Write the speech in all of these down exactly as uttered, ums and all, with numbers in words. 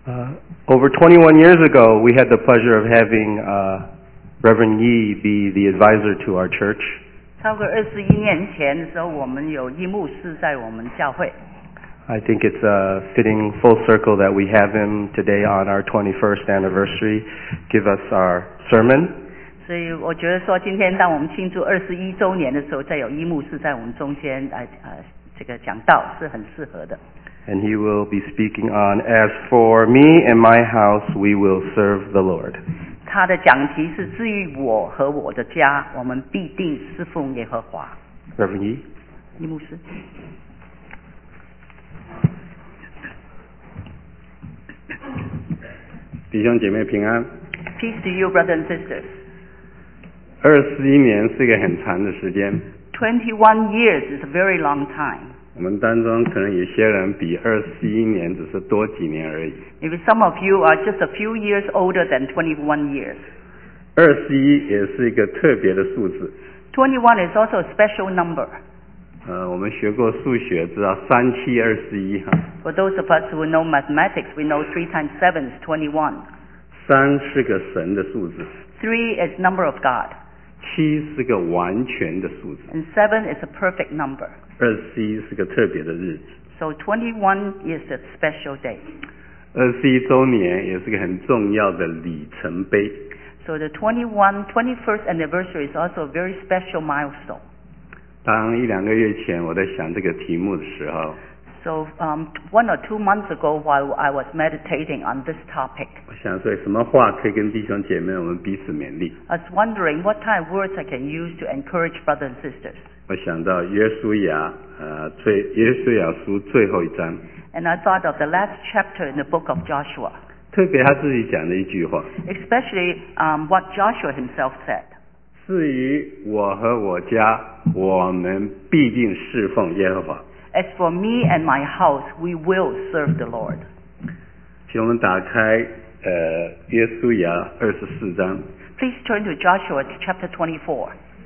Uh, over twenty-one years ago, we had the pleasure of having uh, Reverend Yi be the advisor to our church. 超过二十一年前的时候，我们有一牧师在我们教会。 I think it's a fitting full circle that we have him today on our twenty-first anniversary give us our sermon. 所以我觉得说，今天当我们庆祝二十一周年的时候，再有一牧师在我们中间来呃这个讲道是很适合的。 And he will be speaking on, As for me and my house, we will serve the Lord. 他的讲题是至于我和我的家，我们必定侍奉耶和华。 Reverend Yi. 一牧师。 弟兄姐妹平安。 Peace to you, brothers and sisters. 二十一年是一个很长的时间。 Twenty-one years is a very long time. 我们当中可能有些人比二十一年只是多几年而已。 Maybe some of you are just a few years older than twenty-one years. 二十一也是一个特别的数字。 Twenty-one is also a special number. 呃，我们学过数学，知道三七二十一哈。 For those of us who know mathematics, we know three times seven is twenty-one. 三是个神的数字。 Three is number of God. 七是个完全的数字。 And seven is a perfect number. 二十一是个特别的日子。 So twenty-one is a special day. 二十一周年也是个很重要的里程碑。 So the twenty-one, twenty-first anniversary is also a very special milestone. 当一两个月前我在想这个题目的时候， So um, one or two months ago, while I was meditating on this topic, 我想说什么话可以跟弟兄姐妹我们彼此勉励。 I was wondering what kind of words I can use to encourage brothers and sisters. 我想到约书亚，呃，最约书亚书最后一章， And I thought of the last chapter in the book of Joshua, 特别他自己讲的一句话： especially um, what Joshua himself said. 至于我和我家，我们必定侍奉耶和华。 As for me and my house, we will serve the Lord. 请我们打开呃约书亚二十四章。 Please turn to Joshua chapter twenty-four.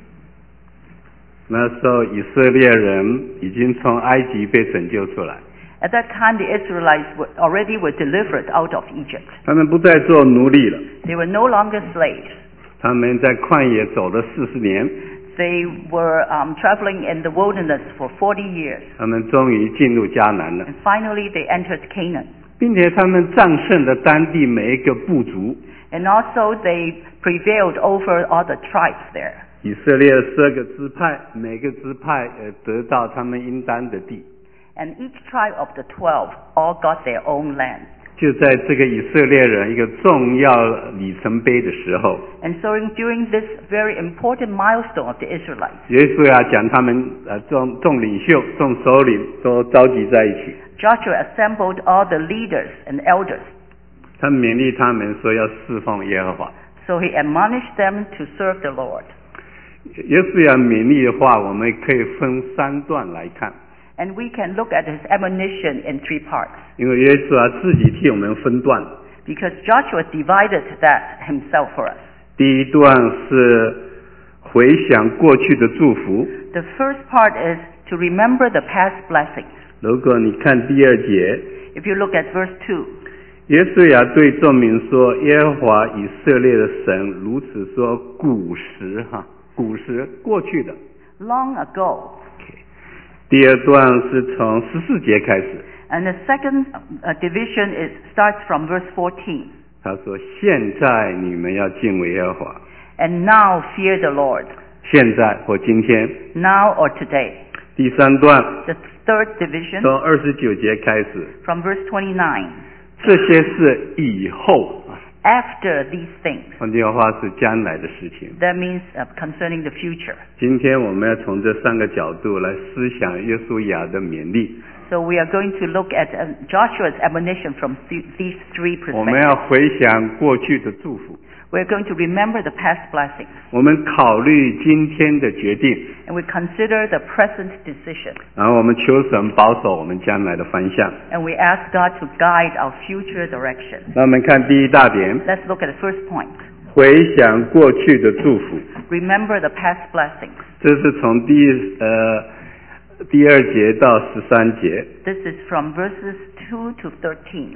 那时候以色列人已经从埃及被拯救出来， At that time, the Israelites were already were delivered out of Egypt. 他们不再做奴隶了， They were no longer slaves. 他们在旷野走了四十年， They were um, traveling in the wilderness for forty years. 他们终于进入迦南了， And finally, they entered Canaan. 并且他们战胜了当地每一个部族。 And also, they prevailed over all the tribes there. 以色列十二个支派，每个支派呃得到他们应当的地。 And each tribe of the twelve all got their own land. 就在这个以色列人一个重要里程碑的时候， And so during this very important milestone of the Israelites, 耶稣要讲他们呃众众领袖、众首领都召集在一起， Joshua assembled all the leaders and elders. 他勉励他们说要侍奉耶和华。 So he admonished them to serve the Lord. 耶稣要勉励的话，我们可以分三段来看， And we can look at his admonition in three parts. 因为耶稣啊自己替我们分段。 Because Joshua divided that himself for us. 第一段是回想过去的祝福。 The first part is to remember the past blessings. 如果你看第二节， If you look at verse two, 耶稣亚对众民说：“耶和华以色列的神如此说，古时哈，古时过去的。” long ago. 第二段是从十四节开始， And the second uh, division is starts from verse fourteen. 他说：“现在你们要敬畏耶和华。 And now fear the Lord. ” 现在或今天。 Now or today. 第三段 The third division 从二十九节开始， from verse twenty-nine. 这些是以后。 After these things. 换句话是将来的事情。 That means uh, concerning the future. 今天我们要从这三个角度来思想约书亚的勉励。 So we are going to look at uh, Joshua's admonition from th- these three 我们要 perspectives. 回想过去的祝福， We're going to remember the past blessings. 我们考虑今天的决定， And we consider the present decision. 然后我们求神保守我们将来的方向。 And we ask God to guide our future direction. 那我们看第一大点， Let's look at the first point. 回想过去的祝福， Remember the past blessings. 这是从第呃第二节到十三节。 This is from verses two to thirteen.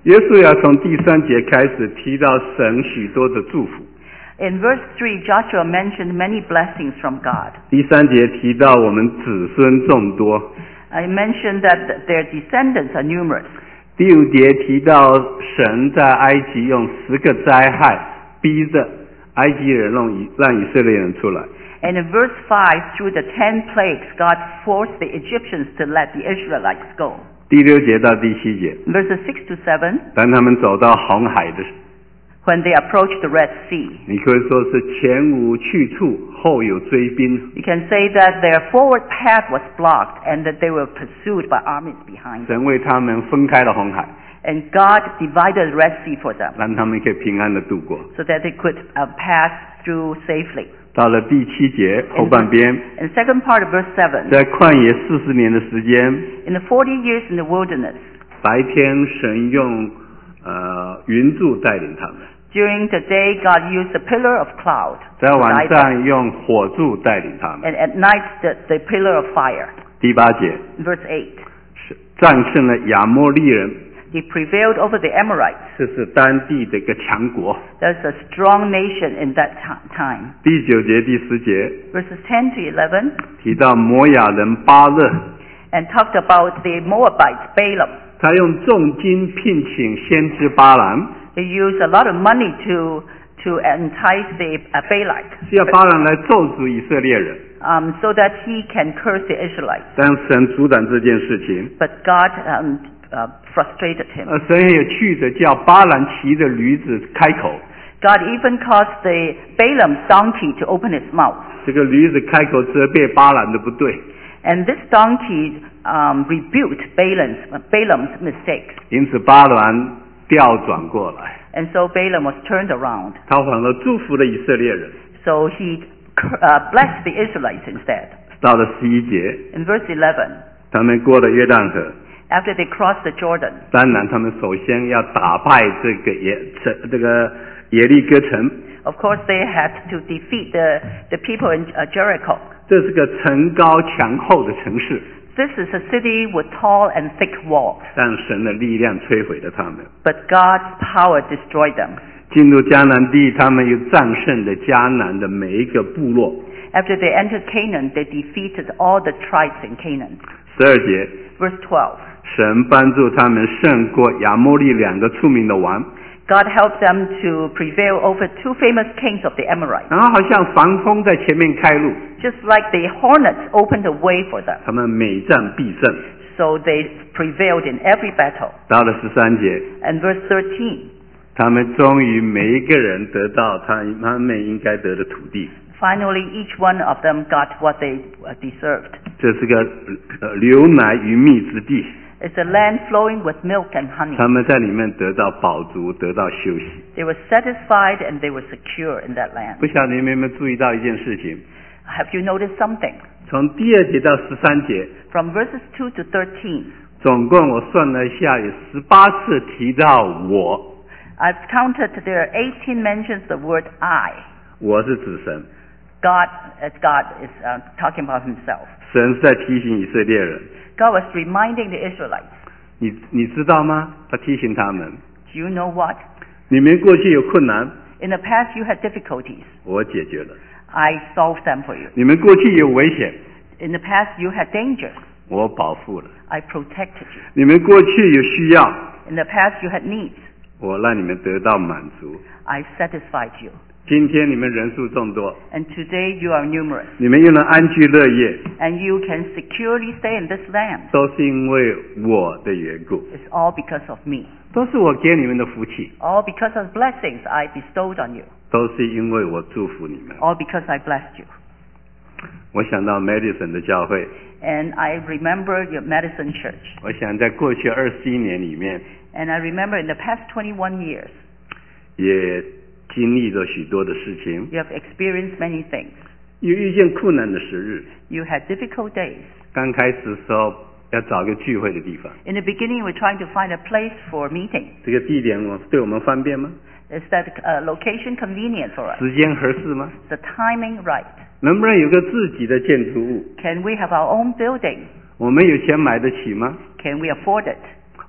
耶稣要从第三节开始提到神许多的祝福。 In verse three, Joshua mentioned many blessings from God. 第三节提到我们子孙众多。 I mentioned that their descendants are numerous. 第五节提到神在埃及用十个灾害逼着埃及人让以让以色列人出来。 And in verse five, through the ten plagues, God forced the Egyptians to let the Israelites go. 第六节到第七节， Verses six to seven, 当他们走到红海的， when they approached the Red Sea. 你可以说是前无去处，后有追兵。 You can say that their forward path was blocked and that they were pursued by armies behind them. 神为他们分开了红海， And God divided the Red Sea for them 让他们可以平安的度过。 so that they could uh, pass through safely. 到了第七节后半边， In the second part of verse seven, 在旷野四十年的时间， in the forty years in the wilderness, 白天神用呃云柱带领他们， during the day God used the pillar of cloud 在 to 晚 guide them, 上用火柱带领他们。 and at night the, the pillar of fire. 第八节 Verse eight, 是战胜了亚摩利人， they prevailed over the Amorites. 这是当地的一个强国。 There's a strong nation in that ti- time. 第九节第十节 Verses ten to eleven, 提到摩亚人巴勒， and talked about the Moabites, Balaam. 他用重金聘请先知巴兰， They used a lot of money to to entice the uh, Balak, 是要巴兰来咒诅以色列人。 um, so that he can curse the Israelites. 但神阻挡这件事情， But God um, uh, frustrated him. 呃，神也有趣的叫巴兰骑着驴子开口， God even caused the Balaam's donkey to open its mouth. 这个驴子开口责备巴兰的不对， And this donkey um, rebuked Balaam's, Balaam's mistakes. 因此巴兰调转过来， And so Balaam was turned around. 他反而祝福了以色列人。 So he uh, blessed the Israelites instead. 到了十一节， In verse eleven, 他们过了约旦河， after they crossed the Jordan, 当然他们首先要打败这个耶这这个耶利哥城， of course they had to defeat the, the people in uh, Jericho. 这是个城高墙厚的城市， This is a city with tall and thick walls, 但神的力量摧毁了他们。 but God's power destroyed them. 进入迦南地，他们又战胜了迦南的每一个部落。 After they entered Canaan, they defeated all the tribes in Canaan. 十二节， Verse twelve, 神帮助他们胜过亚摩利两个出名的王， God helped them to prevail over two famous kings of the Amorites. 然后好像防风在前面开路， Just like the hornets opened a way for them. 他们每战必胜。 So they prevailed in every battle. 到了十三节， And verse thirteen, 他们终于每一个人得到他他们应该得的土地。 finally each one of them got what they uh, deserved. 这是个呃流奶与蜜之地， It's a land flowing with milk and honey. 他们在里面得到饱足，得到休息。 They were satisfied and they were secure in that land. 不晓得你们有没有注意到一件事情？ Have you noticed something? 从第二节到十三节， From verses two to thirteen, 总共我算了一下，有十八次提到我， I've counted there are eighteen mentions the word I. 我是指神。 God, as God is uh, talking about himself. 神是在提醒以色列人， God was reminding the Israelites. 你你知道吗？他提醒他们， Do you know what? 你们过去有困难， In the past you had difficulties. 我解决了； I solved them for you. 你们过去有危险， In the past you had dangers. 我保护了； I protected you. 你们过去有需要， In the past you had needs. 我让你们得到满足。 I satisfied you. 今天你们人数众多， And today you are numerous. 你们又能安居乐业， And you can securely stay in this land. 都是因为我的缘故， It's all because of me. 都是我给你们的福气， All because of blessings I bestowed on you. 都是因为我祝福你们。 All because I blessed you. 我想到 Madison 的教会， And I remember your Madison Church. 我想在过去二十一年里面， And I remember in the past twenty-one years, 也经历了许多的事情， you have experienced many things. 有遇见困难的时日。 You had difficult days. 刚开始的时候要找个聚会的地方， In the beginning, you were trying to find a place for meeting. 这个地点我对我们方便吗？ Is that uh, location convenient for us? 时间合适吗？ Is the timing right? 能不能有个自己的建筑物？ Can we have our own building? 我们有钱买得起吗？ Can we afford it?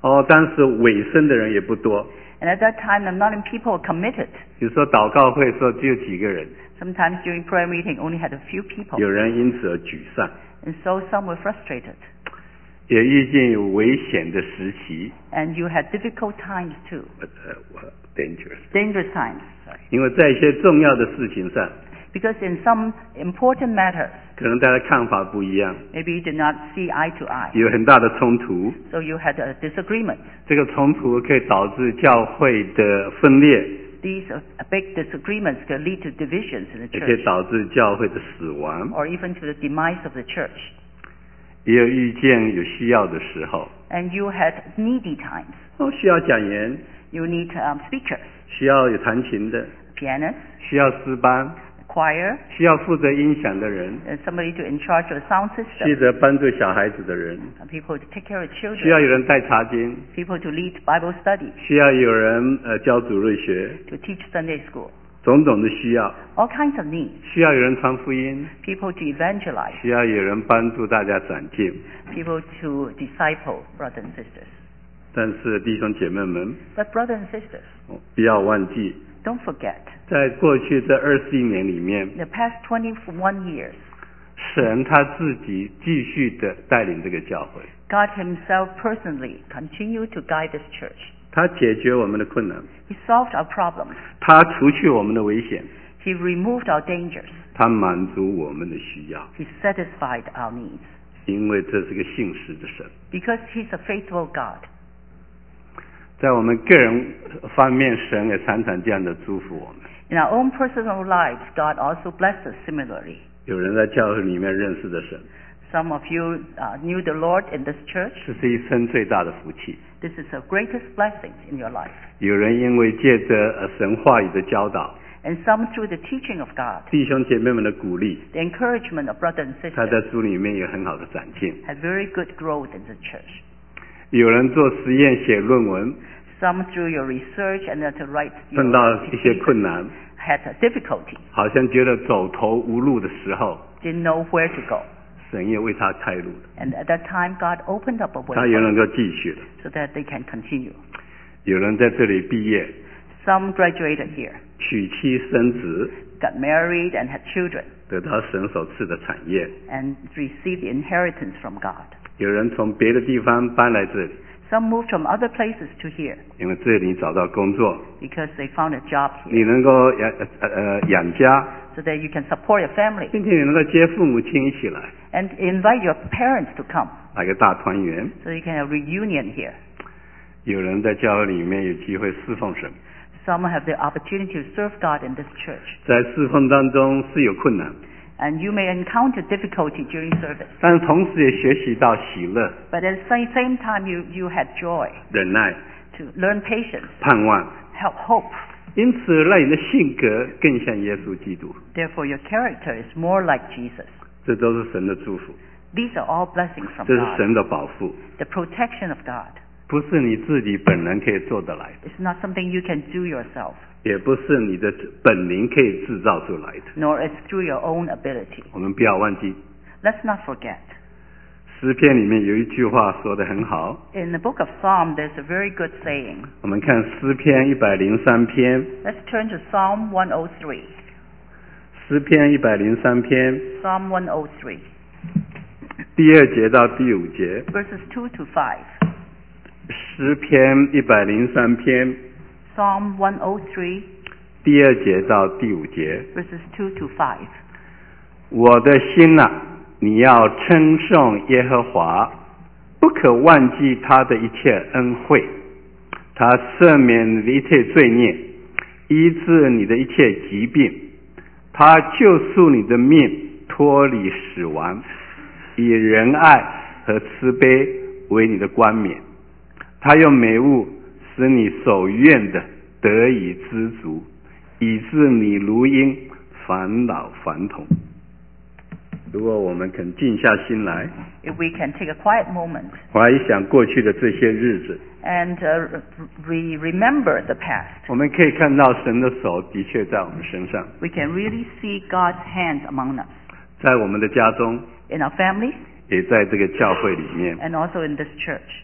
哦，但是委身的人也不多。 And at that time, not many people were committed. 有时候祷告会说只有几个人， Sometimes during prayer meeting, only had a few people. 有人因此而沮丧， And so some were frustrated. 也遇见有危险的时期， And you had difficult times too. 呃呃 ，dangerous。 Dangerous times. Sorry. 因为在一些重要的事情上， Because in some important matters, 可能大家看法不一样， maybe you did not see eye to eye. 有很大的冲突。 So you had a disagreement. 这个冲突可以导致教会的分裂， These uh, big disagreements can lead to divisions in the 也可以 church, 导致教会的死亡。 or even to the demise of the church. 也有遇见有需要的时候， And you had needy times. 哦，需要讲员， You need um, speakers, 需要有弹琴的， pianists, 需要诗班， choir, 需要负责音响的人， and somebody to in charge of the sound 需 system, 责帮助小孩子的人， and people to take care of 需要 children, 有人带查经， people to lead Bible studies, 需要有人呃教主日学， to teach Sunday school. 种种的需要， All kinds of needs. 需要有人传福音， People to evangelize, 需要有人帮助大家长进。 people to disciple brothers and sisters. 但是弟兄姐妹们， But brothers and sisters, 哦不要忘记， don't forget, 在过去这二十一年里面， in the past twenty-one years, 神他自己继续的带领这个教会， God himself personally continued to guide this church. 他解决我们的困难， He solved our problems. 他除去我们的危险， He removed our dangers. 他满足我们的需要， He satisfied our needs. 因为这是个信实的神。 Because he's a faithful God. 在我们个人方面，神也常常这样的祝福我们。 In our own personal lives, God also blessed us similarly. 有人在教会里面认识的神， Some of you uh, knew the Lord in this church. 这是一生最大的福气。 This is the greatest blessing in your life. 有人因为借着呃神话语的教导， And some through the teaching of God, 弟兄姐妹们的鼓励， the encouragement of brothers and 他在 sisters, 主里面有很好的长进。 had very good growth in the church. 有人做实验写论文， Some through your research and then to write your 碰到一些 thesis 困难， had a difficulty, 好像觉得走投无路的时候， didn't know where to go. 神也为他开路了， And at that time, God opened up a way 他也 for 能 them 够继续了。 so that they can continue. 有人在这里毕业， Some graduated here, 娶妻生子， got married and had children, 得到神所赐的产业； and received the inheritance from God. 有人从别的地方搬来这里， Some moved from other places to here 因为这里找到工作， because they found a job 你 here 能够养呃呃养家， so that you can support your family 并且你能够接父母亲一起来， and invite your parents to come 来个大团圆。 so you can have reunion here. 有人在教会里面有机会侍奉神， Some have the opportunity to serve God in this church. 在侍奉当中是有困难， And you may encounter difficulty during service. 但同时也学习到喜乐、 But at the same- same time, you, you had joy 忍耐、 to learn patience, 盼望， help hope. 因此让你的性格更像耶稣基督。 Therefore, your character is more like Jesus. 这都是神的祝福， These are all blessings from 这是 God. 神的保护， The protection of God. 不是你自己本人可以做得来的， It's not something you can do yourself, 也不是你的本领可以制造出来的。 nor is through your own ability. 我们不要忘记， Let's not forget. 诗篇里面有一句话说得很好， In the book of Psalm, there's a very good saying. 我们看诗篇一百零三篇， Let's turn to Psalm one oh three. 诗篇一百零三篇 Psalm one oh three, 第二节到第五节， verses two to five. 诗篇一百零三篇 Psalm one oh three, 第二节到第五节， verses two to five. 我的心呐、你要称颂耶和华，不可忘记他的一切恩惠，他赦免你的一切罪孽，医治你的一切疾病，他救赎你的命，脱离死亡，以仁爱和慈悲为你的冠冕，他用美物使你所愿的得以知足，以致你如鹰返老还童。如果我们肯静下心来， If we can take a quiet moment 怀想过去的这些日子， and uh, re- remember the past, 我们可以看到神的手的确在我们身上， we can really see God's hand among us, 在我们的家中， in our families 也在这个教会里面。 and also in this church.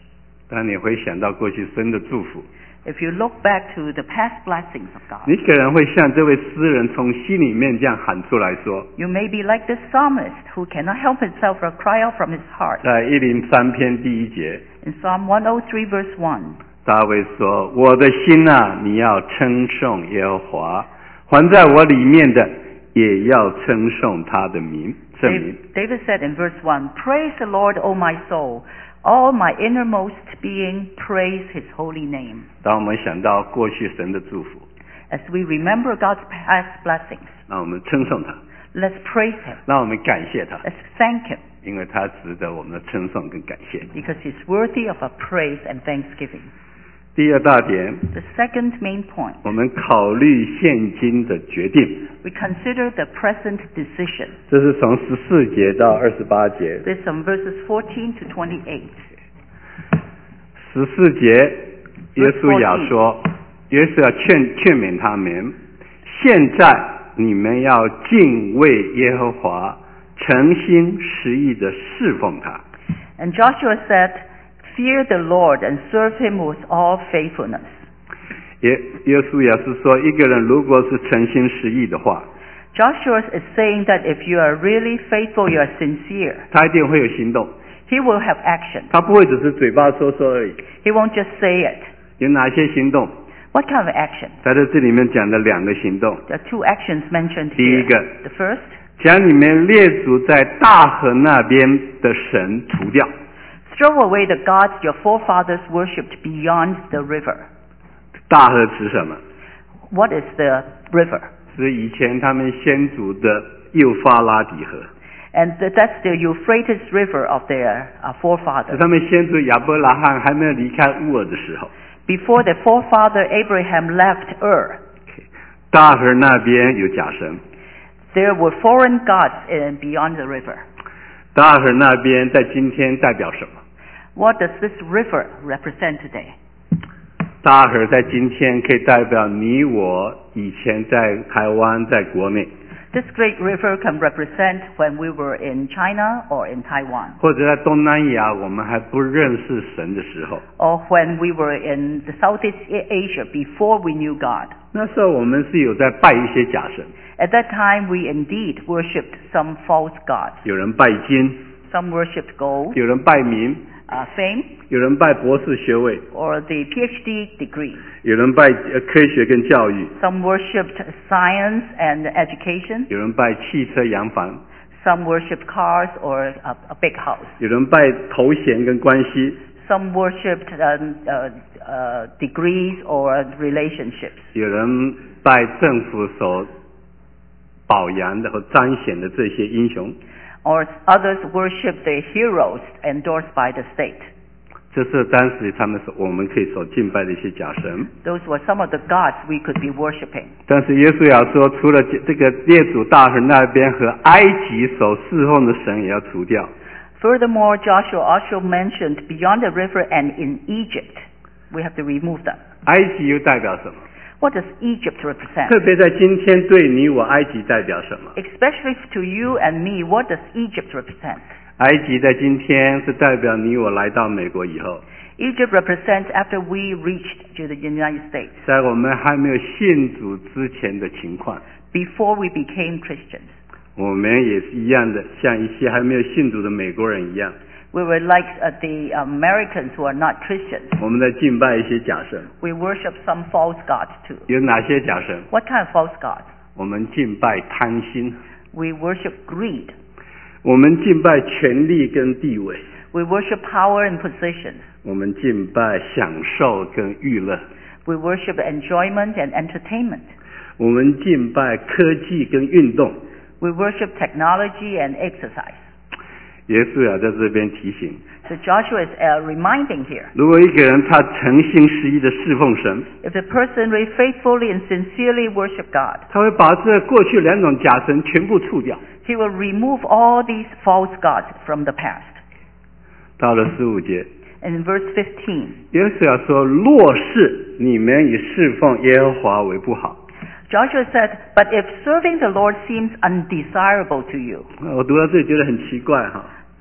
当你会想到过去神的祝福， If you look back to the past blessings of God, 你可能会像这位诗人从心里面这样喊出来说， you may be like this psalmist who cannot help himself but cry out from his heart. 在一零三篇第一节， In Psalm one oh three verse one, 大卫说：“我的心啊，你要称颂耶和华，还在我里面的也要称颂他的名圣名。 David said in verse one, Praise the Lord, O my soul. All my innermost being, praise his holy name. ” 当我们想到过去神的祝福， As we remember God's past blessings, 让我们称颂他， let's praise him. 让我们感谢他， Let's thank him 因为他值得我们的称颂跟感谢。 because he's worthy of our praise and thanksgiving. 第二大点， The second main point, 我们考虑现今的决定， we consider the present decision. 这是从十四节到二十八节。 There's some verses fourteen to twenty-eight. 十四节，耶稣亚说，耶稣要劝劝勉他们，现在你们要敬畏耶和华，诚心实意的侍奉他。 And Joshua said, Fear the Lord and serve him with all faithfulness. 耶耶稣也是说，一个人如果是诚心实意的话， Joshua is saying that if you are really faithful, you are sincere, 他一定会有行动， he will have action. 他不会只是嘴巴说说而已。 He won't just say it. 有哪些行动？ What kind of action? 他在这里面讲的两个行动， There are two actions mentioned 第一 here. 个， The first, 将你们列祖在大河那边的神除掉。 throw away the gods your forefathers worshipped beyond the river. 大河指什么？ What is the river? 是以前他们先祖的幼发拉底河， And th- that's the Euphrates River of their uh, 是 forefathers. 他们先祖亚伯拉罕还没有离开乌尔的时候， Before their forefather Abraham left Ur, 大河那边有假神， there were foreign gods in, beyond the river. 大河那边在今天代表什么？ What does this river represent today? 大河在今天可以代表你我以前在台湾在国内， This great river can represent when we were in China or in Taiwan, 或者在东南亚我们还不认识神的时候， or when we were in the Southeast Asia before we knew God. 那时候我们是有在拜一些假神， At that time, we indeed worshipped some false gods. 有人拜金， Some worshipped gold, 有人拜名， uh, fame, 有人拜博士学位， or the P H D degree. 有人拜呃科学跟教育， Some worshipped science and education. 有人拜汽车洋房， Some worshipped cars or a, a big house. 有人拜头衔跟关系， Some worshipped um, uh, uh, degrees or relationships. 有人拜政府所保扬的和彰显的这些英雄， Or others worship the heroes endorsed by the state. 这是当时他们所我们可以所敬拜的一些假神。 Those were some of the gods we could be worshiping. 但是耶稣要说，除了这个列祖大河那边和埃及所侍奉的神也要除掉。 Furthermore, Joshua also mentioned beyond the river and in Egypt, we have to remove them. 埃及又代表什么？ What does Egypt represent? 特别在今天对你我，埃及代表什么？ Especially to you and me, what does Egypt represent? 埃及在今天是代表你我来到美国以后， Egypt represents after we reached to the United States, 在我们还没有信主之前的情况， before we became Christians. 我们也是一样的，像一些还没有信主的美国人一样， We were like uh, the Americans who are not Christians. 我们在敬拜一些假神。 We worship some false gods too. 有哪些假神？ What kind of false gods? 我们敬拜贪心， We worship greed. 我们敬拜权力跟地位， We worship power and positions. 我们敬拜享受跟娱乐， We worship enjoyment and entertainment. 我们敬拜科技跟运动。 We worship technology and exercise. 耶稣也在这边提醒， So Joshua is uh, reminding here, 如果一个人他诚心实意的侍奉神， if the person really faithfully and sincerely worship God, 他会把这过去两种假神全部除掉。 he will remove all these false gods from the past. 到了十五节， And in verse fifteen, 耶稣要说：若是你们以侍奉耶和华为不好， Joshua said, But if serving the Lord seems undesirable to you, 我读到这里觉得很奇怪哈。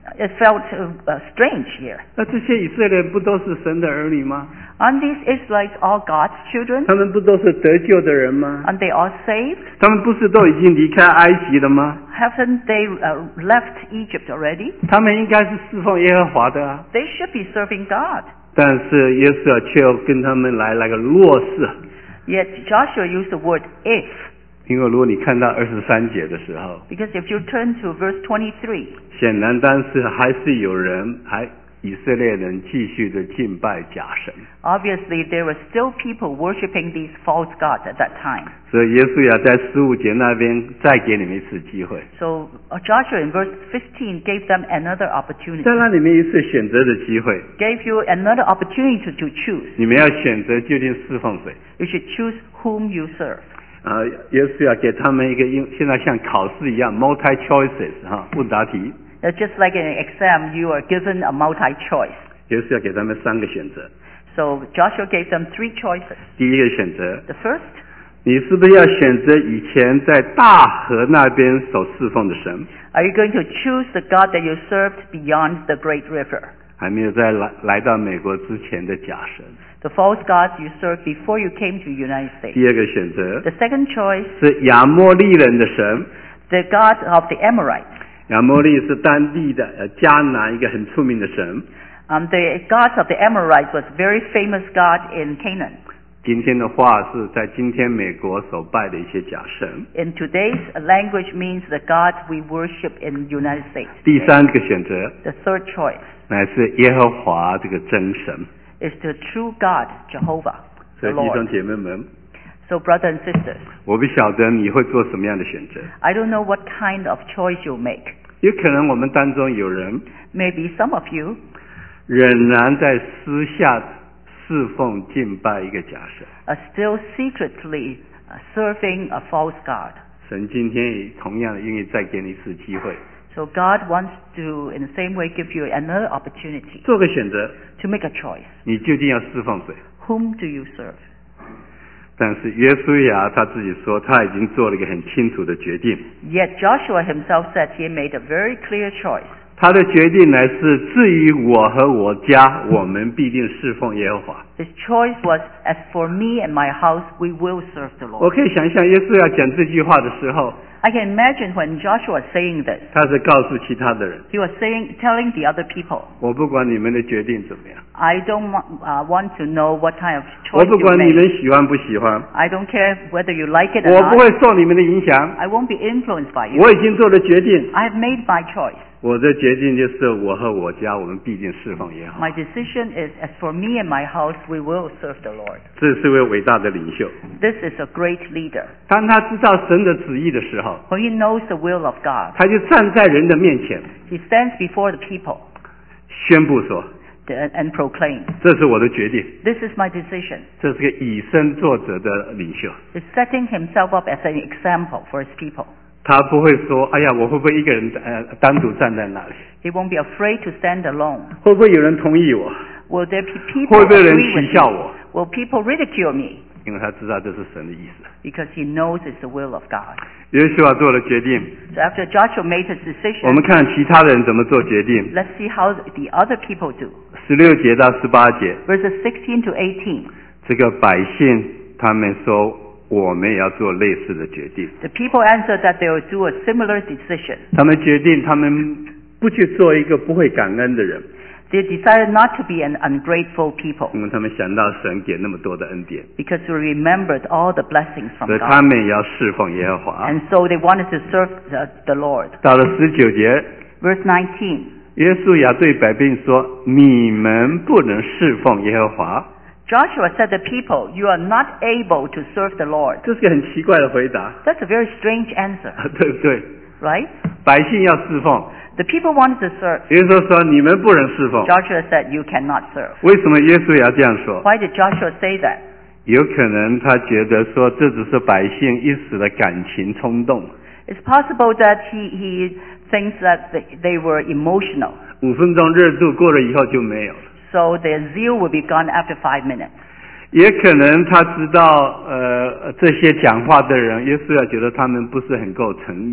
It felt uh, uh, strange here. 那这些以色列人不都是神的儿女吗？ Aren't these Israelites all God's children? 他们不都是得救的人吗？ Aren't they all saved? 他们不是都已经离开埃及了吗？ Haven't they uh, left Egypt already? 他们应该是侍奉耶和华的啊。 They should be serving God. 但是耶稣啊，却又跟他们来了个弱势。 Yet Joshua used the word if. 因为如果你看到二十三节的时候， Because if you turn to verse twenty-three, 显然当时还是有人还以色列人继续的敬拜假神， obviously there were still people worshiping these false gods at that time. 所以耶稣也在十五节那边再给你们一次机会， So uh, Joshua in verse fifteen gave them another opportunity. 再让你们一次选择的机会， Gave you another opportunity to, to choose. 你们要选择究竟侍奉谁。 You should choose whom you serve. 啊，耶稣要给他们一个因现在像考试一样 multi choices 哈问答题， It's just like in an exam, you are given a multi-choice. 耶稣要给他们三个选择。 So Joshua gave them three choices. 第一个选择， The first, 你是不是要选择以前在大河那边所侍奉的神， are you going to choose the God that you served beyond the great river? 还没有在来来到美国之前的假神？ The false gods you served before you came to the United States. 第二个选择 The second choice, 是亚摩利人的神， the God of the Amorites. 亚摩利是当地的呃迦南一个很出名的神。 Um, the God of the Amorites was a very famous God in Canaan. 今天的话是在今天美国所拜的一些假神。 In today's language means the God we worship in the United States. 第三个选择 The third choice 乃是耶和华这个真神。 is the true God, Jehovah, 所 the 以弟兄 Lord. 姐妹们， So brothers and sisters, 我不晓得你会做什么样的选择。 I don't know what kind of choice you'll make. 有可能我们当中有人 Maybe some of you 仍然在私下侍奉敬拜一个假神。 are still secretly uh, serving a false God. 神今天也同样的愿意再给你一次机会， So God wants to, in the same way, give you another opportunity 做个选择， to make a choice. 你究竟要侍奉谁？ Whom do you serve? 但是约书亚他自己说，他已经做了一个很清楚的决定。 Yet Joshua himself said he made a very clear choice. 他的决定乃是，至于我和我家，我们必定侍奉耶和华。 His choice was, as for me and my house, we will serve the 我 Lord. 可以想象，耶稣要讲这句话的时候， I can imagine when Joshua was saying this, 他是告诉其他的人： he was saying, telling the other people, 我不管你们的决定怎么样， I don't want, uh, want to know what kind of 我 choice 不 you 管你们 make. 喜欢不喜欢， I don't care whether you like it or 我不 not. 会受你们的影响。 I won't be influenced by you. 我已经做了决定， I have made my choice. 我的决定就是我和我家，我们必定侍奉耶和华。 My decision is, as for me and my house, we will serve the Lord. 这是位伟大的领袖。 This is a great leader. 当他知道神的旨意的时候， When he knows the will of God, 他就站在人的面前， he stands before the people 宣布说 and, and proclaims, 这是我的决定。 this is my decision. 这是个以身作则的领袖， He's setting himself up as an example for his people. 他不会说：“哎呀，我会不会一个人呃单独站在那里？ He won't be afraid to stand alone. 会不会有人同意我？ Will there be people 会不会有人 agree with 取笑我？ me? Will people ridicule me? 因为他知道这是神的意思。 Because he knows it's the will of God. 耶稣啊做了决定， So after Joshua made his 我 decision, 们看其他的人怎么做决定。 let's see how the other people do. 十六节到十八节， Verses sixteen to eighteen. 这个百姓他们说，我们也要做类似的决定。 The people answered that they will do a similar decision. 他们决定，他们不去做一个不会感恩的人， They decided not to be an ungrateful people 因为他们想到神给那么多的恩典， because they remembered all the blessings from 所以他 God. 们也要侍奉耶和华。 And so they wanted to serve the, the Lord. 到了十九节， Verse nineteen. 耶稣也对百姓说：“你们不能侍奉耶和华。 Joshua said to the people, you are not able to serve the Lord. ” 这是个很奇怪的回答， That's a very strange answer, 对不对？ right? 百姓要侍奉， The people wanted to serve. 耶稣说：“你们不能侍奉。 Joshua said, you cannot serve. ” 为什么耶稣也要这样说？ Why did Joshua say that? 有可能他觉得说，这只是百姓一时的感情冲动， It's possible that he, he thinks that they, they were emotional. 五分钟热度过了以后就没有了。 So their zeal will be gone after five minutes. 也可能他知道，呃，这些讲话的人，耶稣要觉得他们不是很够诚意，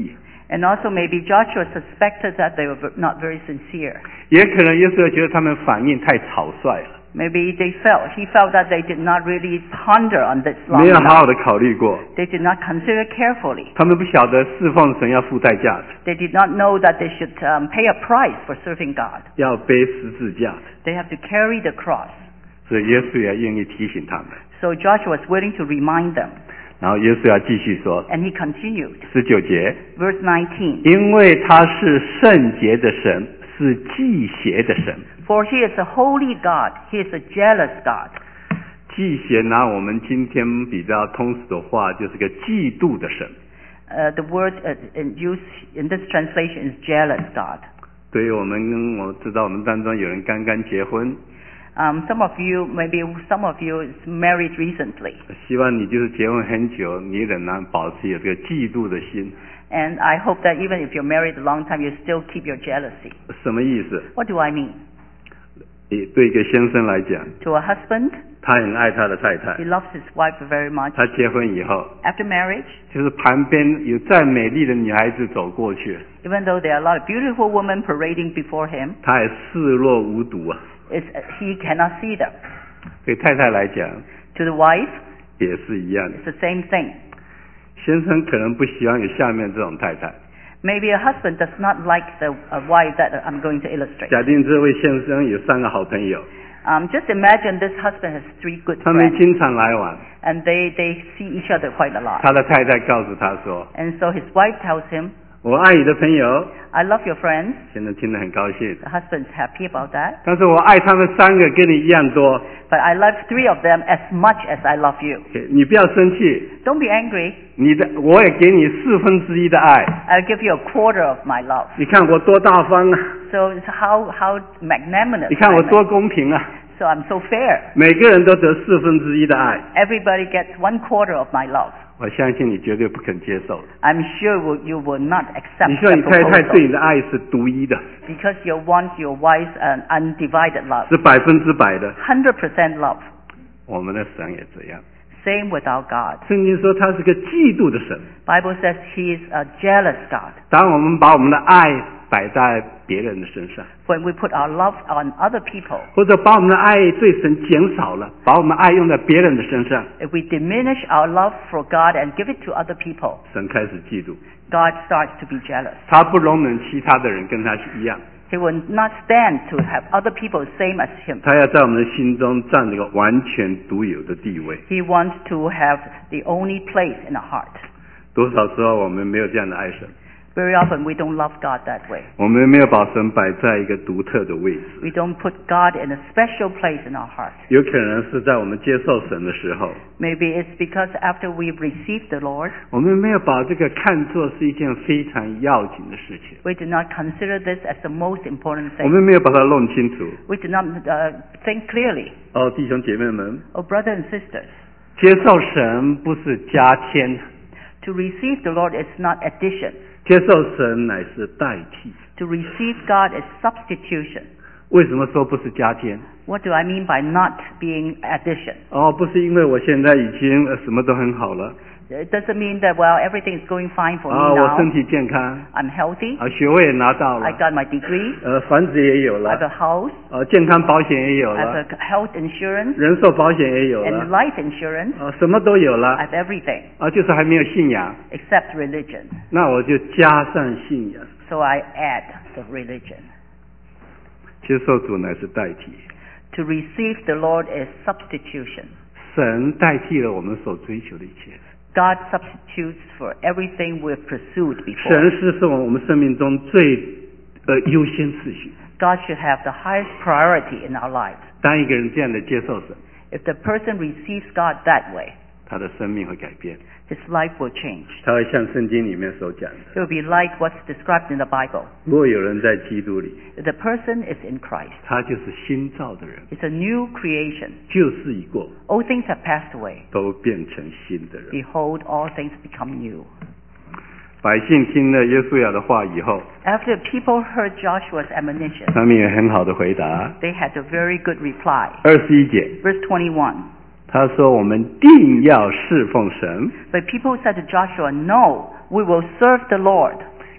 And also maybe Joshua suspected that they were not very sincere. 也可能耶稣觉得他们反应太草率了， Maybe they felt, he felt that they did not really ponder on this long 没有好 enough. 好的考虑过， They did not consider carefully. 他们不晓得侍奉神要付代价的， They did not know that they should um, pay a price for serving God. 要背十字架的， They have to carry the cross. 所以耶稣也愿意提醒他们。 So Joshua was willing to remind them. 然后耶稣要继续说 And he continued. 十九节， Verse nineteen. 因为他是圣洁的神，是忌邪的神。 For he is a holy God. He is a jealous God. 忌邪拿我们今天比较通俗的话，就是个嫉妒的神。 Uh, the word uh, in use in this translation is jealous God. 对于我们，我知道我们当中有人刚刚结婚， Um, some of you, maybe some of you is married recently. 希望你就是结婚很久，你仍然保持有这个嫉妒的心。 And I hope that even if you're married a long time, you still keep your jealousy. 什么意思？ What do I mean? 也对一个先生来讲， To a husband, 他很爱他的太 he 太， loves his wife very much. 他结婚以后， After marriage, 就是旁边有再美丽的女孩子走过去， even though there are a lot of beautiful women parading before him, 他也视若无睹啊。 it's, he cannot see them. 对太太来讲 To the wife, 也是一样的， it's the same thing. 先生可能不喜欢有下面这种太太。 Maybe a husband does not like the uh, wife that I'm going to illustrate. 假定这位先生有三个好朋友， Um, just imagine this husband has three good 他们 friends, 经常来往， and they, they see each other quite a lot. 他的太太告诉他说 And so his wife tells him, 我爱你的朋友， I love your friends. 先生听得很高兴， The husband's happy about that. 但是我爱他们三个跟你一样多， But I love three of them as much as I love you. 你不要生气， Don't be angry. 你的我也给你四分之一的爱， I'll give you a quarter of my love. 你看我多大方啊， So it's how, how magnanimous 你看 I 我 am. 多公平啊， So I'm so fair. 每个人都得四分之一的爱， Everybody gets one quarter of my love. 我相信你绝对不肯接受的。 I'm sure will- you will not accept 你说 the 你太太对 proposal 你的爱是独一的， because you want your wife's an undivided love. 是百分之百的， one hundred percent love. 我们的神也这样。 Same with our God. 圣经说他是个嫉妒的神。 Bible says he is a jealous God. 当我们把我们的爱摆在别人的身上， When we put our love on other people, 或者把我们的爱对神减少了，把我们爱用在别人的身上， if we diminish our love for God and give it to other people, 神开始嫉妒， God starts to be jealous. 他不容忍其他的人跟他一样， He will not stand to have other people same as him. 他要在我们的心中占这个完全独有的地位。 He wants to have the only place in the heart. 多少时候我们没有这样的爱神， Very often we don't love God that way. 我们没有把神摆在一个独特的位置。 We don't put God in a special place in our heart. 有可能是在我们接受神的时候， Maybe it's because after we've received the Lord, 我们没有把这个看作是一件非常要紧的事情， we do not consider this as the most important 我 thing. 们没有把它弄清楚。 We do not uh, think clearly. 哦，弟兄姐妹们， Oh, brothers and sisters, 接受神不是加添， to receive the Lord is not addition. 接受神乃是代替。 To receive God is substitution. 为什么说不是加添？ What do I mean by not being addition? 哦，不是因为我现在已经呃什么都很好了 It doesn't mean that, well, everything is going fine for 啊， me 我身 now. 体健康 I'm healthy. 啊，学位也拿到 I 了， got my degree. 呃，房子也有 I have a 了， house. 啊，健康保险也有 I have 了， a health insurance 人寿保险也有 and 了， life insurance. 啊，什么都有 I 了 have everything 啊，就是还没有信仰， except religion. 那我就加上信仰， So I add the religion. 接受主乃是代替， To receive the Lord is substitution. 神代替了我们所追求的一切。 God substitutes for everything we've pursued before. 神是是我们生命中最呃优先次序。 God should have the highest priority in our lives. 当一个人这样的接受神， If the person receives God that way, 他的生命会改变， his life will change. 他会像圣经里面所讲的： It will be like what's described in the Bible. 若有人在基督里， If the person is in Christ, 他就是新造的人， it's a new creation. 旧事已过， All things have passed away. 都变成新的人。 Behold, all things become new. 百姓听了约书亚的话以后， After people heard Joshua's admonition, 他们也很好的回答。 they had a very good reply. 二十一节， Verse twenty-one. 他说：“我们定要侍奉神， But people said to Joshua, No, we will serve the Lord.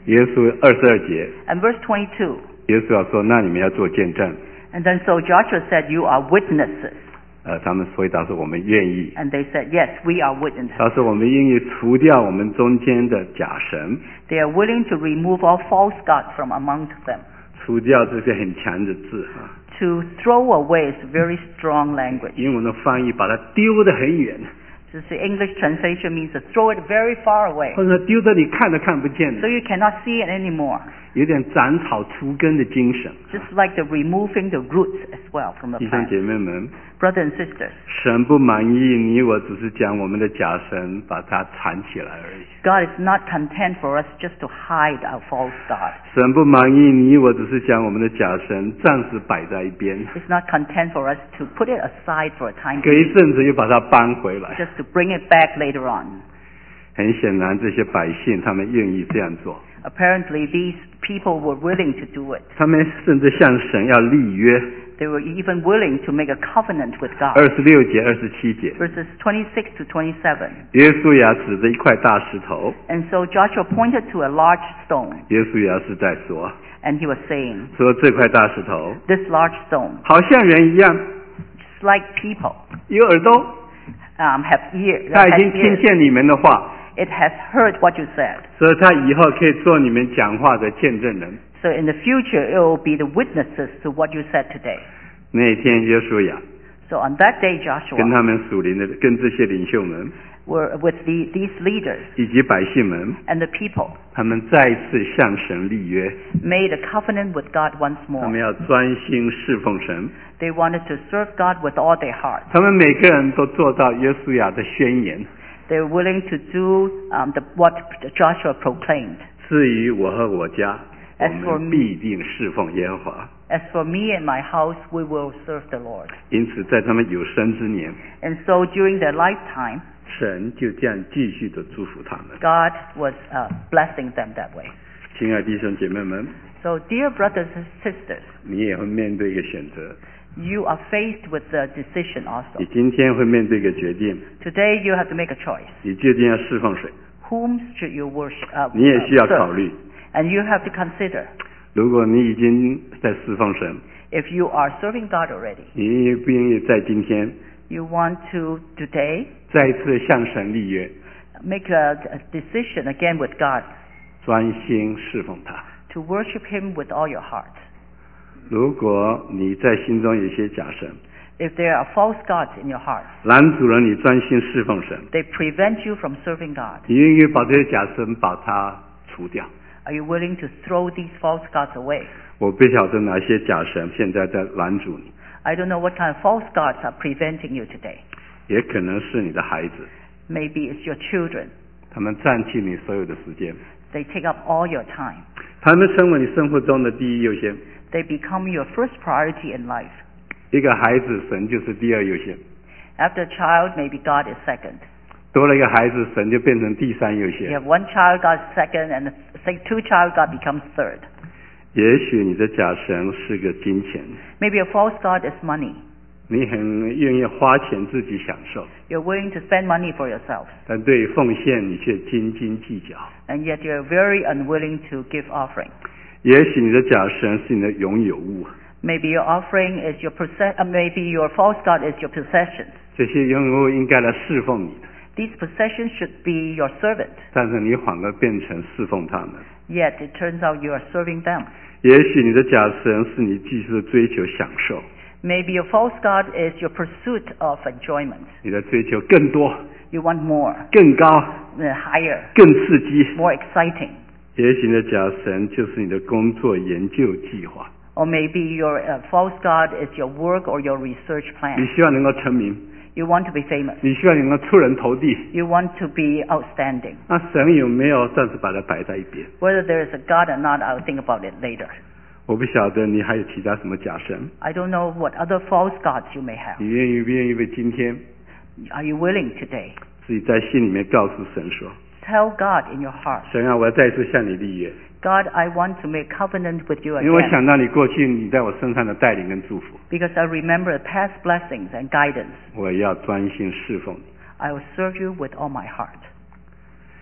耶稣二十二节， And verse twenty-two, 耶稣要说，那你们要做见证。 and then so Joshua said, you are witnesses. 呃，他们回答说我们愿意。 And they said, yes, we are witnesses. 他说我们愿意除掉我们中间的假神， They are willing to remove all false gods from among them. 除掉这些很强的字啊。 To throw away is very strong language. 英文的翻译把它丢得很远， Just the English translation means to throw it very far away. 或者说丢得你看都看不见 So 的， you cannot see it anymore. 有点斩草除根的精神。 Just like the removing the roots as well from the 弟兄 plant. 姐妹们， Brothers and sisters, 神不满意你我只是将我们的假神把它藏起来而已。 God is not content for us just to hide our false gods. 神不满意你我只是将我们的假神暂时摆在一边， It's not content for us to put it aside for a time 隔一 being, 阵子又把它搬回来。 just to bring it back later on. 很显然，这些百姓他们愿意这样做， Apparently, these people were willing to do it. 他们甚至向神要立约。 They were even willing to make a covenant with 二 God. 十六节、二十七节， Verses twenty-six to twenty-seven. 耶稣亚指着一块大石头， And so Joshua pointed to a large stone, 耶稣亚是在说， and he was saying, 说这块大石头 this large stone, 好像人一样， just like people, 有耳朵， um, have ears, 他 has 已经听 ears. 见你们的话， It has heard what you said. 所以他以后可以做你们讲话的见证人。 So in the future, it will be the witnesses to what you said today. 那一天，耶稣亚 So on that day, 跟 Joshua 他们属灵的，跟这些领袖们 were with the, these leaders 以及百姓们， and the people 他们再一次向神立约， made a covenant with God once 他们 more. 要专心侍奉神。 They wanted to serve God with all their heart. 他们每个人都做到耶稣亚的宣言。 They were willing to do um, the, what Joshua proclaimed. 至于我和我家，我 As for 们 me- 必定侍奉耶和华。 As for me and my house, we will serve the Lord. 因此，在他们有生之年， And so during their lifetime, 神就这样继续的祝福他们。 God was uh, blessing them that way. 亲爱的弟兄姐妹们， So dear brothers and sisters, 你也会面对一个选择， you are faced with a decision 你 also. 今天会面对一个决定， Today you have to make a choice. 你究竟要侍奉谁？ Whom should you worship? Uh, 你也需要 serve? 考虑。 And you have to consider, 如果你已经在侍奉神， if you are serving God already, 你愿意不愿意在今天 you want to today 再一次向神立约， make a, a decision again with God 专心侍奉他？ to worship Him with all your heart. 如果你在心中有一些假神， If there are false gods in your heart, 拦阻了你专心侍奉神， they prevent you from serving God. 你愿意把这些假神把它除掉？ Are you willing to throw these false gods away? 我不晓得哪些假神现在在拦阻你， I don't know what kind of false gods are preventing you today. 也可能是你的孩子， Maybe it's your children. 他们占据你所有的时间， They take up all your time. 他们成为你生活中的第一优先。 They become your first priority in life. 一个孩子，神就是第二优先； After a child, maybe God is second. 多了一个孩子，神就变成第三优 You 先。 have one child, God is second, and say two child, God becomes third. 也许你的假神是个金钱， Maybe a false god is money. 你很愿意花钱自己享受， You're willing to spend money for yourself, 但对于奉献你却斤斤计较。 and yet you're very unwilling to give offering. 也许你的假神是你的拥有物， Maybe your offering is your possess- uh, maybe your false god is your possessions. 这些拥有物应该来侍奉你的， These possessions should be your servant, 但是你反而变成侍奉他们。 yet it turns out you are serving them. 也许你的假神是你继续的追求享受， Maybe your false god is your pursuit of enjoyment. 你的追求更多、 You want more, 更高、 uh, higher, 更刺激。 more exciting. 也许你的假神就是你的工作研究计划， Or maybe your uh, false god is your work or your research 你 plan. 希望能够成名， You want to be famous. 你希望能够出人头地。 You want to be outstanding. 那神有没有暂时把它摆在一边？ Whether there is a god or not, I'll think about it later. 我不晓得你还有其他什么假神， I don't know what other false gods you may have. 你愿意不愿意为今天 Are you willing today? 自己在心里面告诉神说： Tell God in your heart, 神啊，我要再一次向你立约， God, I want to make covenant with you 因为我 again 想到你过去你在我身上的带领跟祝福， because I remember the past blessings and guidance. 我要专心侍奉你。 I will serve you with all my heart.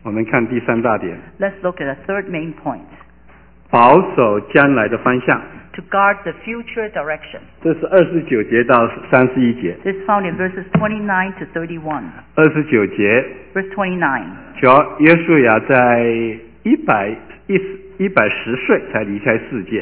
我们看第三大点， Let's look at the third main point. 保守将来的方向。 To guard the future direction. 这是二十九节到三十一节。 This is found in verses twenty-nine to thirty-one. 二十九节， Verse twenty-nine. 乔耶稣亚在一百一一百十岁才离开世界。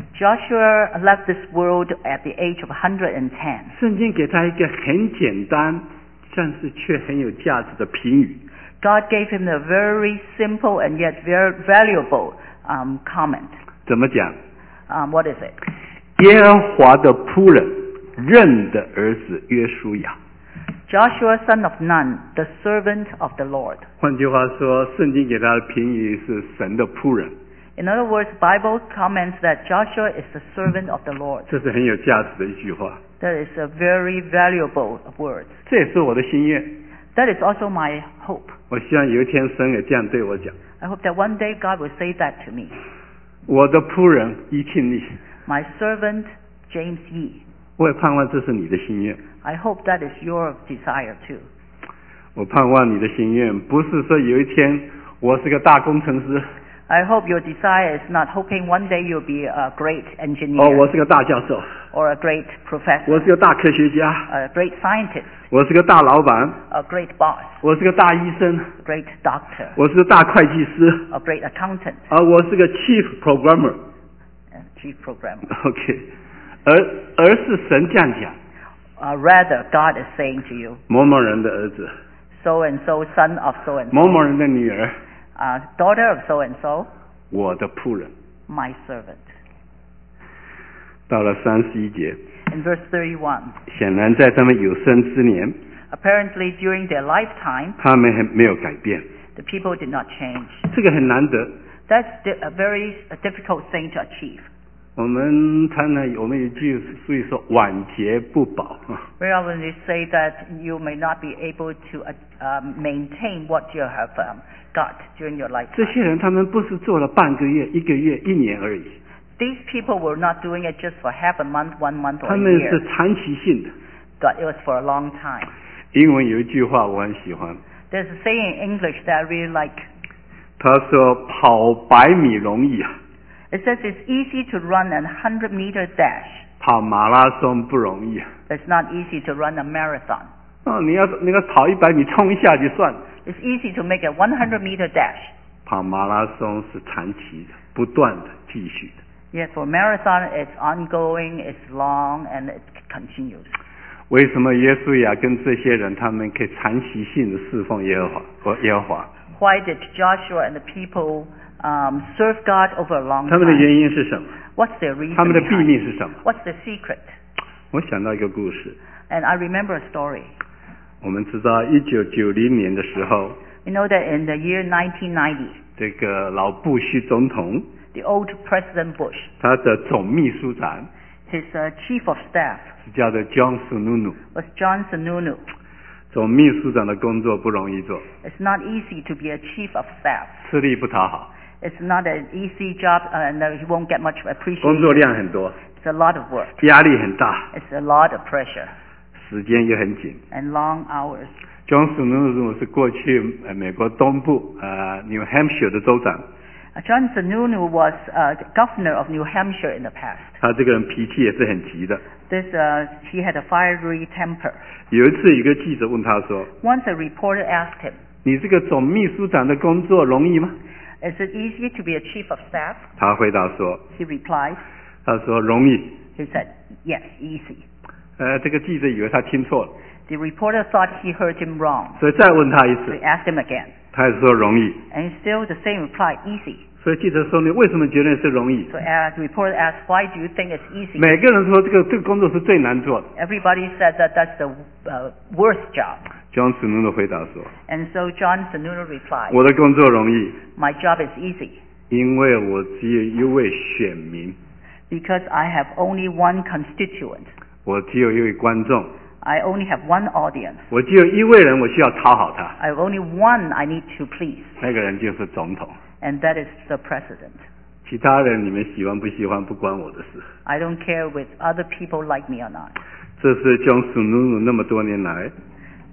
Joshua left this world at the age of one hundred ten. 圣经给他一个很简单，但是却很有价值的评语。 God gave him a very simple and yet very valuable um, comment. 怎么讲？ Um, what is it? 耶和华的仆人认的儿子约书亚。 Joshua, son of Nun, the servant of the Lord. 换句话说，圣经给他的评语是神的仆人， In other words, Bible comments that Joshua is the servant of the Lord. 这是很有价值的一句话。 That is a very valuable word. 这也是我的心愿。 That is also my hope. 我希望有一天神也这样对我讲。 I hope that one day God will say that to me. 我的仆人伊庆利， My servant, James Yee. 我也盼望这是你的心愿。 I hope that is your desire too. 我盼望你的心愿不是说有一天我是个大工程师， I hope your desire is not hoping one day you'll be a great 哦， engineer 我是个大教授， or a great 我 professor, 是个大科学家， a great scientist, 我是个大老板， a great boss, 我是个大医生， a great doctor, 我是个大会计师， a great accountant, 啊，我是个 chief programmer。 and chief programmer. OK， 而而是神这样讲， Uh, rather, God is saying to you, 某某人的儿子， so and so, son of so and 某 so, 某人的女儿， uh, daughter of so and so, 我的仆人。 my servant. 到了三十一节， In verse thirty-one, 显然在他们有生之年， apparently during their lifetime, 他们还没有改变， the people did not change. 这个很难得。 That's di- a very a difficult thing to achieve. 我们常常我们有一句俗语说晚节不保啊， Very often they say that you may not be able to uh, um, maintain what you have um, got during your 这 lifetime. 些人他们不是做了半个月、一个月、一年而已， These people were not doing it just for half a month, one month, or 他 a 们 year, 是长期性的。 but it was for a long time. 英文有一句话我很喜欢， There's a saying in English that I really like. 他说跑百米容易啊， It says it's easy to run a hundred meter dash. 跑马拉松不容易啊。 It's not easy to run a marathon. 哦，你要你要跑一百米冲一下就算了， It's easy to make a one hundred meter dash. 跑马拉松是长期的、不断的、继续的。 Yet for marathon, it's ongoing, it's long, and it continues. 为什么耶稣亚跟这些人他们可以长期性的侍奉耶和华和耶和华？ Why did Joshua and the people um, serve God over a long 他们的 time? 原因是什么？ What's their reason 他们的秘 behind 密 it? 是什么？ What's the secret? 我想到一个故事。 And I remember a story. 我们知道一九九零年的时候， We know that in the year nineteen ninety, 这个老布希总统 the old President Bush, 他的总秘书长 his uh, chief of staff 是叫做 John Sununu。 was John Sununu. 总秘书长的工作不容易做， It's not easy to be a chief of staff. 吃力不讨好， It's not an easy job, uh, and uh, he won't get much 工作 appreciation. 量很多， It's a lot of work. 压力很大， It's a lot of pressure 时间又很紧。 and long hours. John Sununu 是过去呃美国东部呃 New Hampshire 的州长， Uh, John Sununu was uh, governor of New Hampshire in the past. 他这个人脾气也是很急的。 This, uh, he had a fiery temper. 有一次，有个记者问他说 Once a reporter asked him, 你这个总秘书长的工作容易吗？ "Is it easy to be a chief of staff?" 他回答说 He replied, 他说容易。 he said, "Yes, easy." 呃，这个记者以为他听错了， The reporter thought he heard him wrong. 所以再问他一 So he 次， asked him again. 他也说容易。 And still the same reply, easy. 所以记者说你为什么觉得是容易？ So uh, the reporter asked, why do you think it's easy? 每个人说这个这个工作是最难做的。 Everybody said that that's the uh, worst job. John Sununu 的回答说， And so John Sununu replied, 我的工作容易， my job is easy 因为我只有一位选民， because I have only one constituent. 我只有一位观众， I only have one audience. 我只有一位人我需要讨好他， I have only one I need to please, 那个人就是总统。 and that is the president. 其他人你们喜欢不喜欢不关我的事。 I don't care with other people like me or not. 这是 John Sununu 那么多年来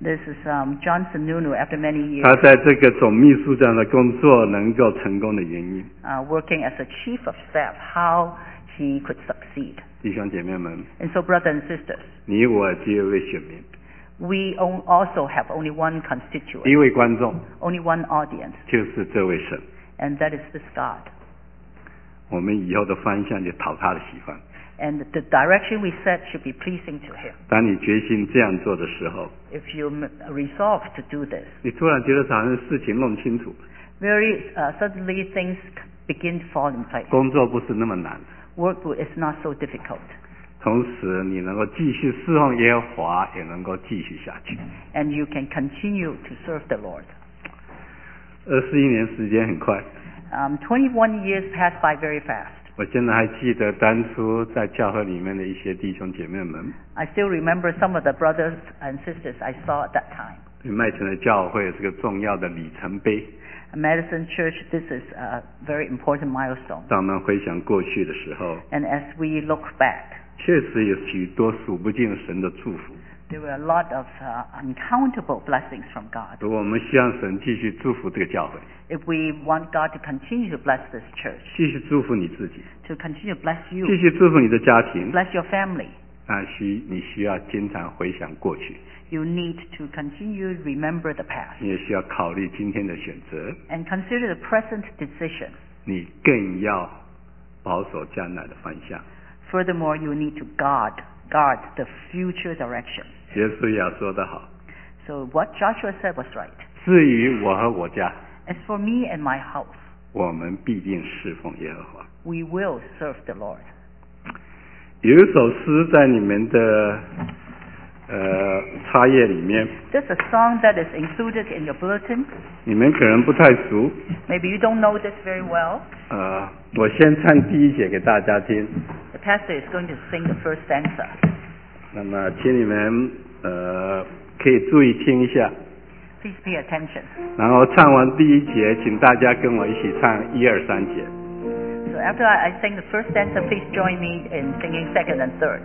This is um, John Sununu after many years 他在这个总秘书长的工作能够成功的原因。 uh, working as a chief of staff, how he could succeed. 弟兄姐妹们， And so, brothers and sisters, 你我只有一位选民， we own- also have only one constituent, 一位观众， only one audience, 就是这位神。 and that is this God. 我们以后的方向就讨他的喜欢。 And the direction we set should be pleasing to Him. 当你决心这样做的时候， If you m- resolve to do this, 你突然觉得好像事情弄清楚， very uh, suddenly things begin to fall in place. 工作不是那么难， Work is not so difficult. 同时你能够继续侍奉耶和华，也能够继续下去。 And you can continue to serve the Lord. 二十一年时间很快， Um, twenty-one years passed by very fast. 我现在还记得当初在教会里面的一些弟兄姐妹们， I still remember some of the brothers and sisters I saw at that time. 对麦城的教会是个重要的里程碑。 At Madison Church, this is a very important milestone. 当我们回想过去的时候， And as we look back, 确实有许多数不尽神的祝福。 there were a lot of uh, uncountable blessings from God. 如果我们希望神继续祝福这个教会， If we want God to continue to bless this church, 继续祝福你自己， to continue to bless you, 继续祝福你的家庭， bless your family, 那需你需要经常回想过去， you need to continue to remember the past 你也需要考虑今天的选择， and consider the present decision. 你更要保守将来的方向。 Furthermore, you need to guard, guard the future direction. 耶稣也说得好， So what Joshua said was right. 至于我和我家， As for me and my house, 我们必定侍奉耶和华。 we will serve the Lord. 有一首诗在你们的呃插页里面， There's a song that is included in your bulletin. 你们可能不太熟。 Maybe you don't know this very well. 呃，我先唱第一节给大家听。 The pastor is going to sing the first stanza. 那么，请你们呃可以注意听一下， Please pay attention. 然后唱完第一节，请大家跟我一起唱一二三节。 So after I I sing the first stanza, please join me in singing second and third.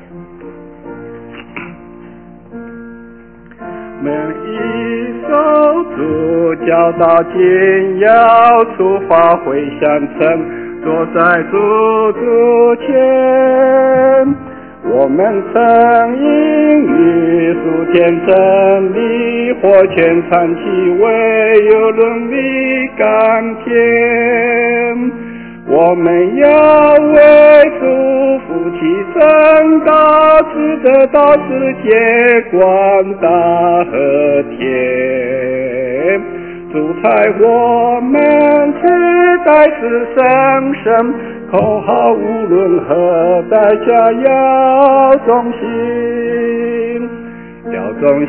每一首主教导经要出发回乡城，坐在主主前。我们曾因与属天真理或全长期为有伦理甘甜。我们要为主负起真道，使得到世界广大和甜。主才我们期待是神圣，口号无论何代价要忠心，要忠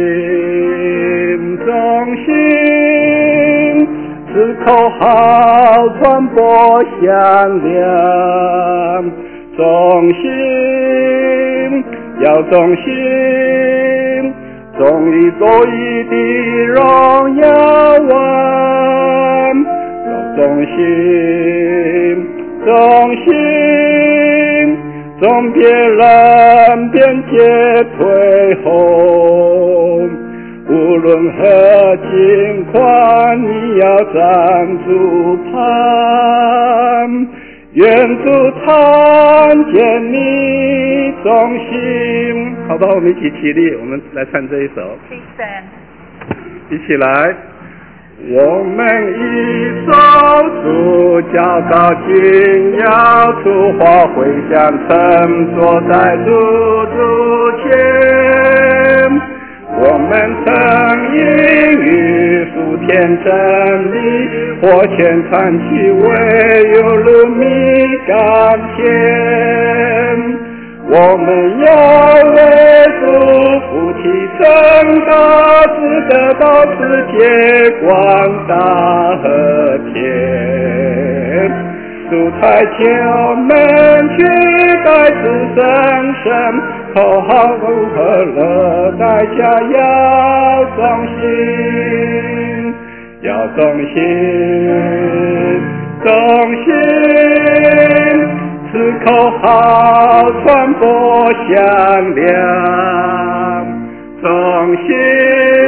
心，忠心，此口号传播响亮，忠心，要忠心，忠于作义的荣耀王，要忠心，忠心，忠别人边界退后，无论何境况，你要站住旁，愿主看见你忠心。好吧，我们一起起立，我们来唱这一首。 Please stand. 一起来。我们一手主教导经要出发回乡城，坐在主主前。我们曾因与属天真理或全长期为有路米甘甜。我们要为主负起真道，使得到世界广大和甜。主才求们去代此神圣，口号如何了代价要忠心，要忠心，忠心。此口号传播响亮，忠心，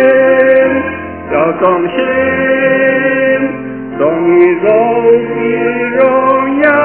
要忠心，忠于荣比荣耀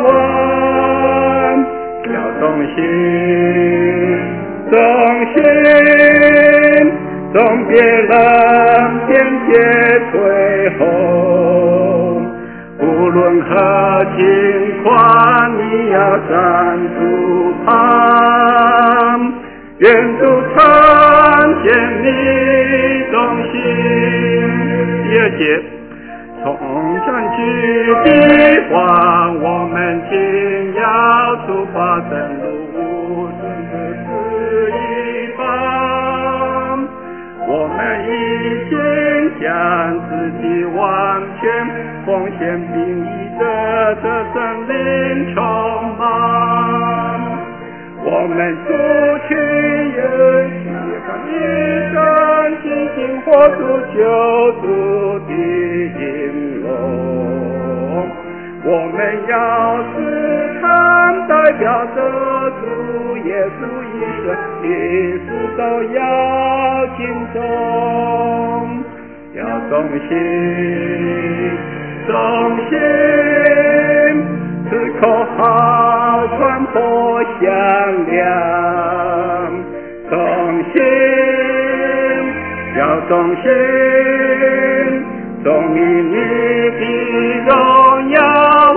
完，要忠心，忠心，总别人边界退后，无论何情况，你要站住旁，愿主看见你忠心。第二节，从占据地方，我们竟要出发正路，顺着是一方。我们已经将自己完全奉献，并以这这生灵充满。我们出去也去看一生信心活出救主的引龙，我们要时常代表着主耶稣一生，一事都要敬重，要忠心，忠心，此口号传播响亮，忠心，要忠心，忠于你的荣耀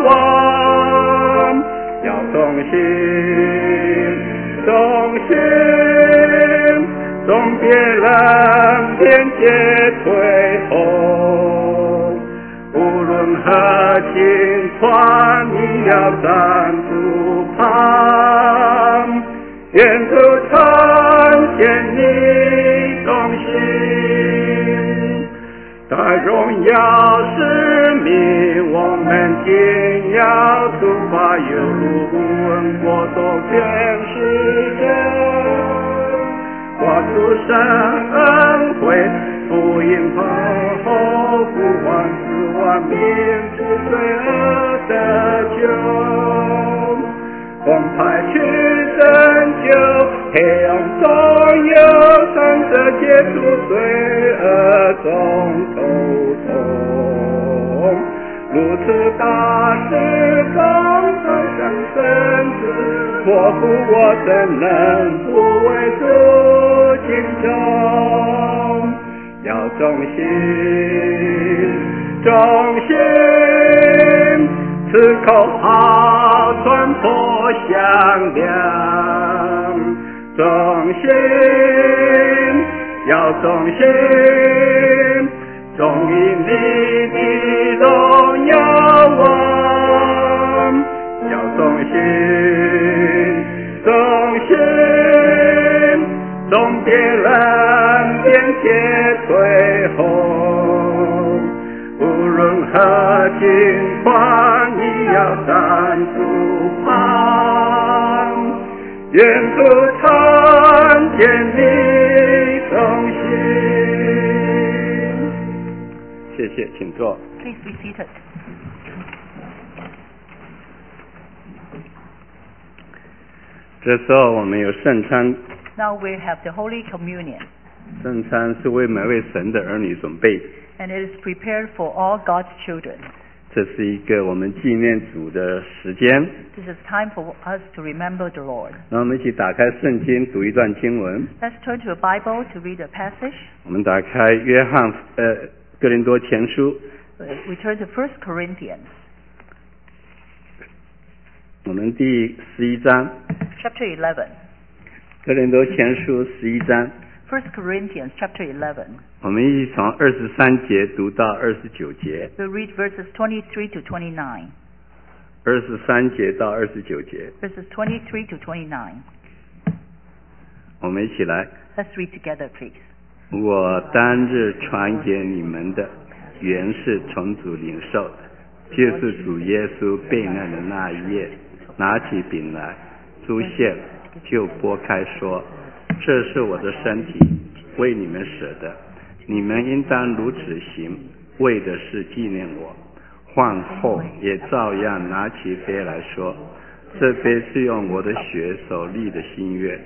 王，要忠心，忠心，忠别人边界退后，无论何情况，你要站住旁，愿主看见你忠心。在荣耀使命，我们竟要出发，有路不问国度全世界，画出神恩惠，福音丰厚，不万四万民之罪恶得救，奉派去拯救黑暗中有三者解除罪恶中头痛，如此大事功成上生子，托付我怎能不为主敬重，要忠心，忠心，此口号传播响亮，忠心，要忠心，忠于你的荣耀王，要忠心，忠心，忠别人边界退后，无论何情况，你要站住旁，愿主看见你忠心。谢谢，请坐。 Please be seated. 这时候我们有圣餐， Now we have the Holy Communion, 圣餐是为每位神的儿女准备， and it is prepared for all God's children. 这是一个我们纪念主的时间。 This is time for us to remember the Lord. 让我们一起打开圣经，读一段经文。 Let's turn to the Bible to read a passage. 我们打开约翰呃哥林多前书， We turn to First Corinthians, 我们第十一章， chapter eleven. 哥林多前书十一章， First Corinthians, chapter eleven. 我们一起从二十三节读到二十九节， We'll read verses twenty-three to twenty-nine. 二十三节到二十九节， Verses twenty-three to twenty-nine. 我们一起来。 Let's read together, please. 我当日传给你们的，原是从主领受的，就是主耶稣被难的那一夜，拿起饼来，祝谢了，就拨开说：“这是我的身体，为你们舍的，你们应当如此行，为的是纪念我。”饭后也照样拿起杯来说：“这杯是用我的血所立的新约。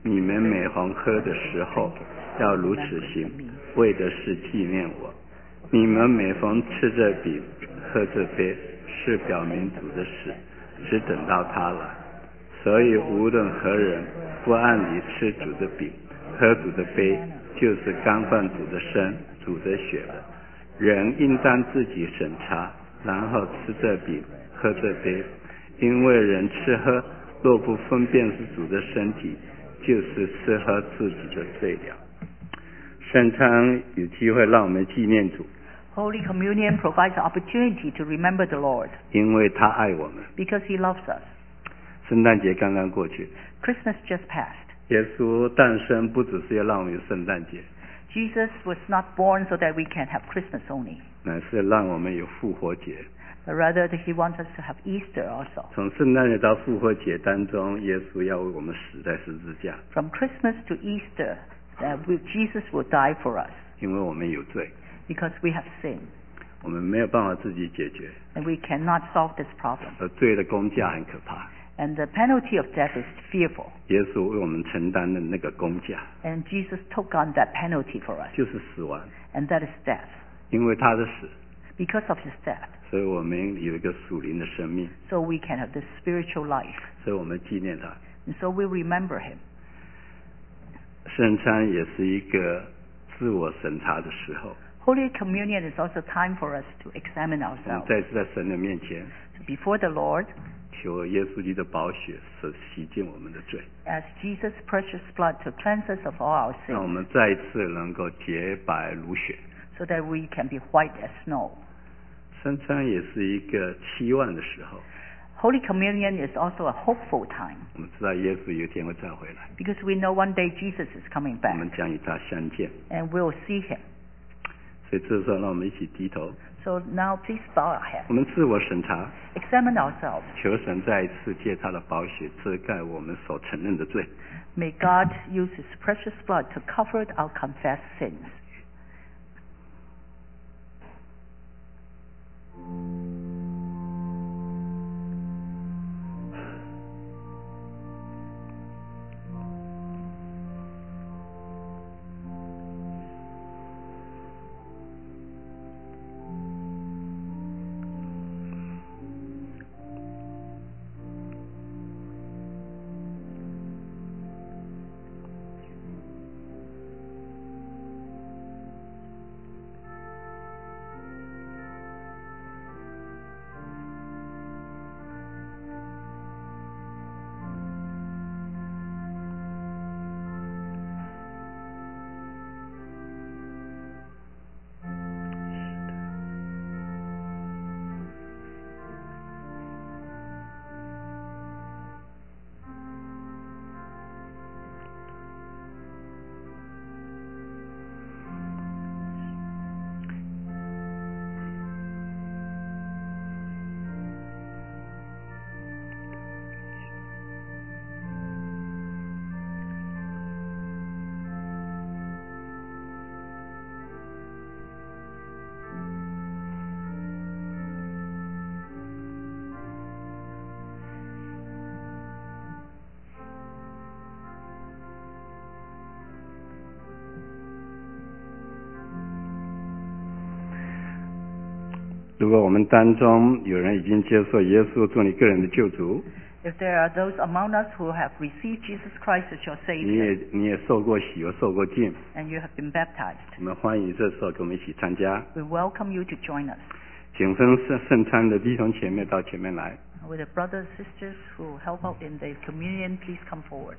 你们每逢喝的时候，要如此行，为的是纪念我。你们每逢吃这饼、喝这杯，是表明主的死，只等到他来。所以无论何人不按理吃主的饼、喝主的杯，就是干犯主的身、主的血了。人应当自己审查，然后吃这饼、喝这杯。因为人吃喝若不分辨是主的身体，就是吃喝自己的罪了。圣餐有机会让我们纪念主， Holy Communion provides an opportunity to remember the Lord 因为他爱我们。 because He loves us. 圣诞节刚刚过去， Christmas just passed. 耶稣诞生不只是要让我们有圣诞节， Jesus was not born so that we can have Christmas only, 乃是让我们有复活节。 but rather that He wants us to have Easter also. 从圣诞节到复活节当中，耶稣要为我们死在十字架， From Christmas to Easter, uh, we, Jesus will die for us 因为我们有罪， because we have sinned, 我们没有办法自己解决， and we cannot solve this problem. 而罪的工价很可怕。 And the penalty of death is fearful. 耶稣为我们承担的那个工价 And Jesus took on that penalty for us, 就是死亡， and that is death. 因为他的死， Because of His death, 所以我们有一个属灵的生命， so we can have this spiritual life. 所以我们纪念他。 And so we remember Him. 圣餐也是一个自我审查的时候， Holy Communion is also time for us to examine 我们 ourselves. 再次在神的面前 So before the Lord, 求耶稣基督的宝血使洗净我们的罪， ask Jesus' precious blood to cleanse us of all our 让我 sins, 们再一次能够洁白如雪。 so that we can be white as snow. 圣餐也是一个期望的时候， Holy Communion is also a hopeful time, 我们知道耶稣有一天会再回来， because we know one day Jesus is coming 我 back, 们将与他相见。 and we'll see Him. 所以这时候，让我们一起低头， So now please bow our heads. 我们自我审查， Examine ourselves. 求神再一次借他的宝血遮盖我们所承认的罪。 May God use His precious blood to cover our confessed sins. "如果我们当中有人已经接受耶稣做你个人的救主， If there are those among us who have received Jesus Christ as your 你也 Savior, 你也受过洗，又受过浸， and you have been baptized, 我们欢迎这时候跟我们一起参加。 we welcome you to join us. 请分圣圣餐的弟兄前面到前面来。 With the brothers and sisters who help out in the communion, please come forward.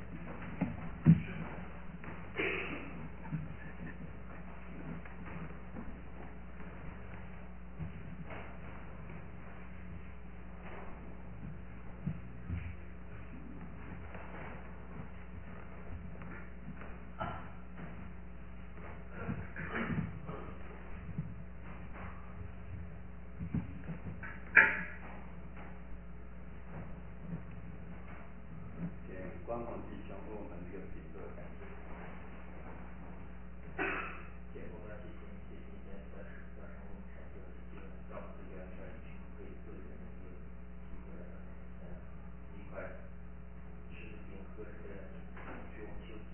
光荣弟兄为我们这个饼做感谢。 结果呢，这些这些年的造成我们产生的这个造资源的群会个人的一个机会，呃，一块吃饼喝这个，希望求主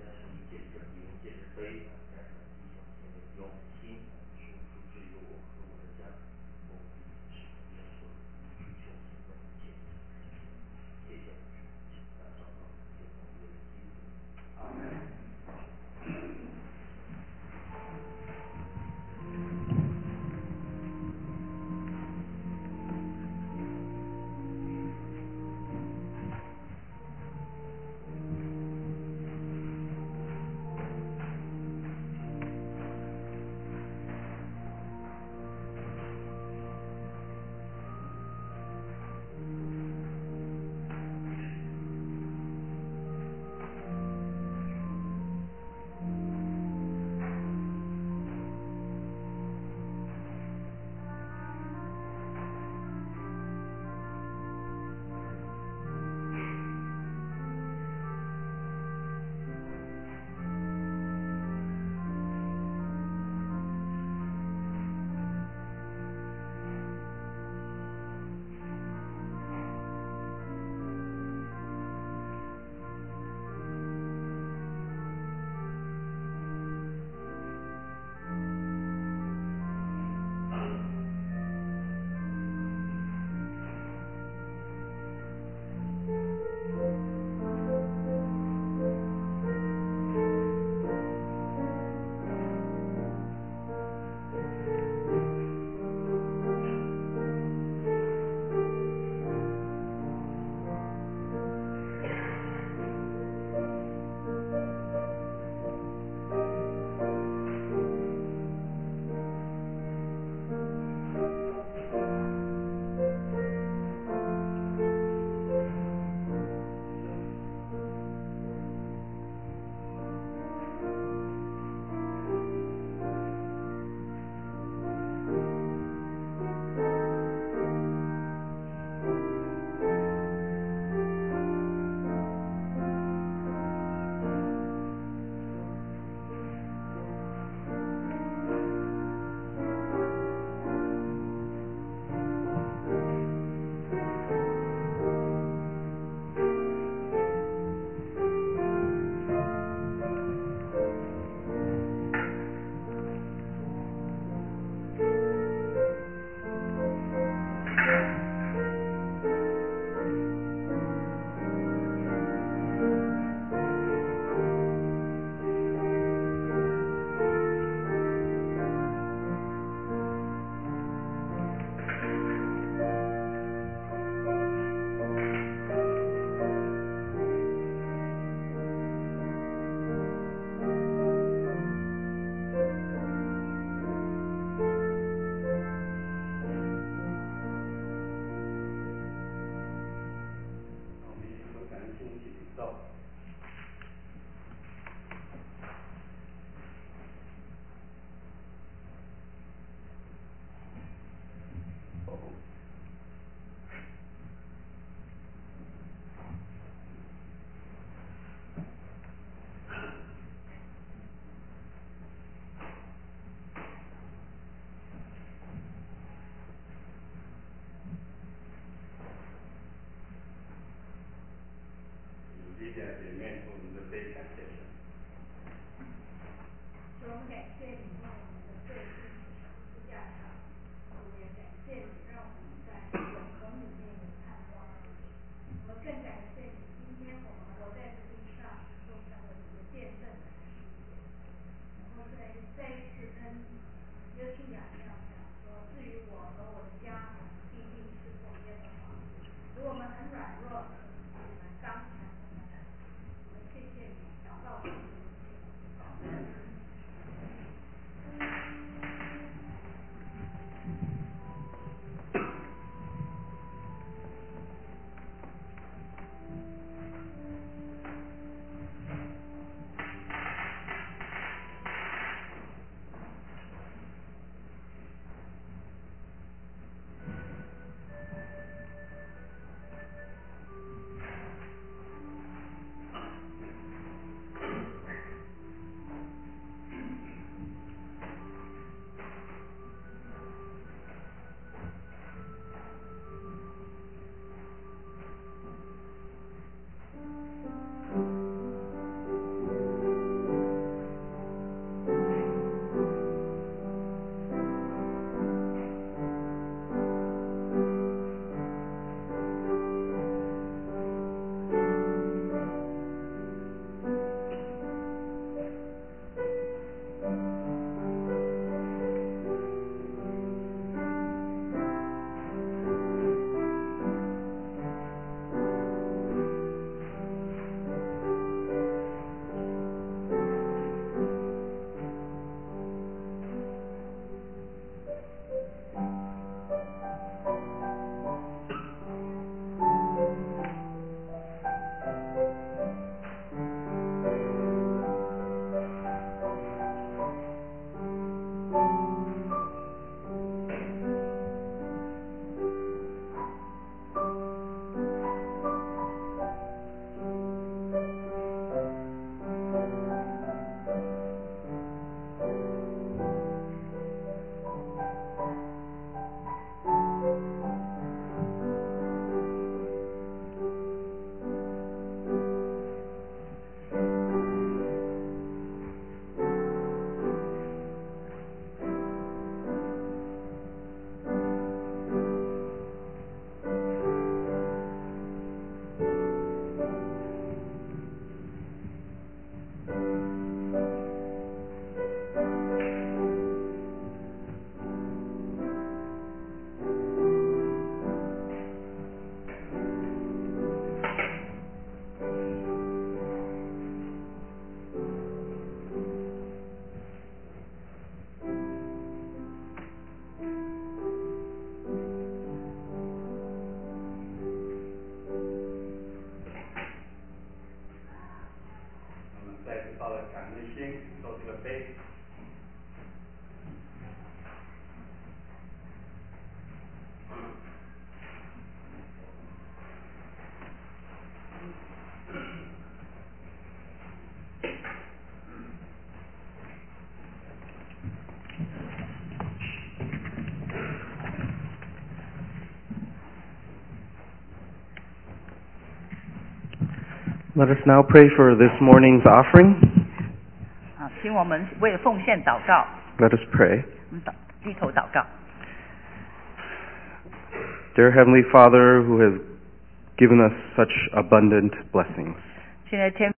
弟兄姐妹，我们的悲感谢神。 主，我们感谢你为我们的罪定十字架上，主也感谢你让我们在永恒里面有盼望。我们更感谢你，今天我们活在这地上，做成了你的见证人的世界。然后再再一次跟约书亚这样讲说，至于我和我的家，我们必定侍奉耶和华。如我们很软弱，你们刚强我们的。我们谢谢你，祷告奉主的名。 Let us now pray for this morning's offering. 啊，请我们为奉献祷告。 Let us pray. 我们祷低头祷告。 Dear Heavenly Father, who has given us such abundant blessings. 现在天。